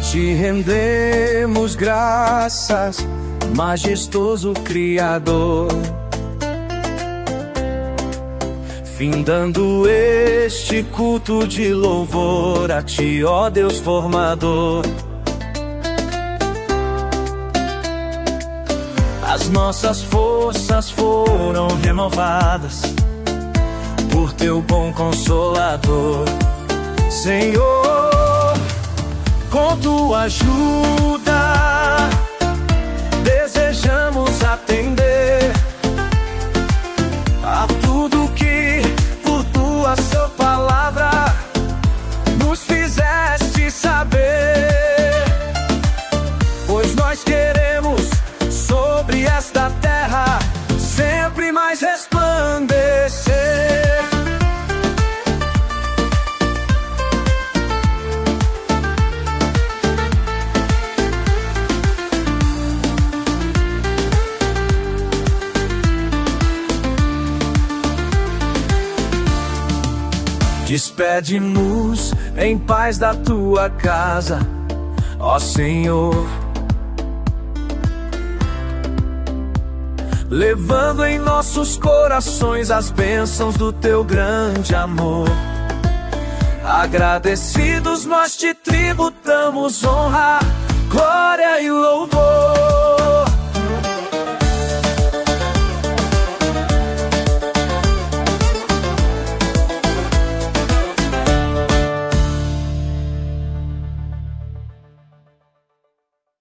Te rendemos graças, majestoso Criador, findando este culto de louvor a Ti, ó Deus formador. As nossas forças foram renovadas por Teu bom Consolador, Senhor. Com Tua ajuda desejamos atender a tudo que por Tua Sua palavra nos fizeste saber, pois nós queremos sobre esta terra sempre mais resplandecer. Despede-nos em paz da Tua casa, ó Senhor, levando em nossos corações as bênçãos do Teu grande amor. Agradecidos nós Te tributamos honra, glória e louvor.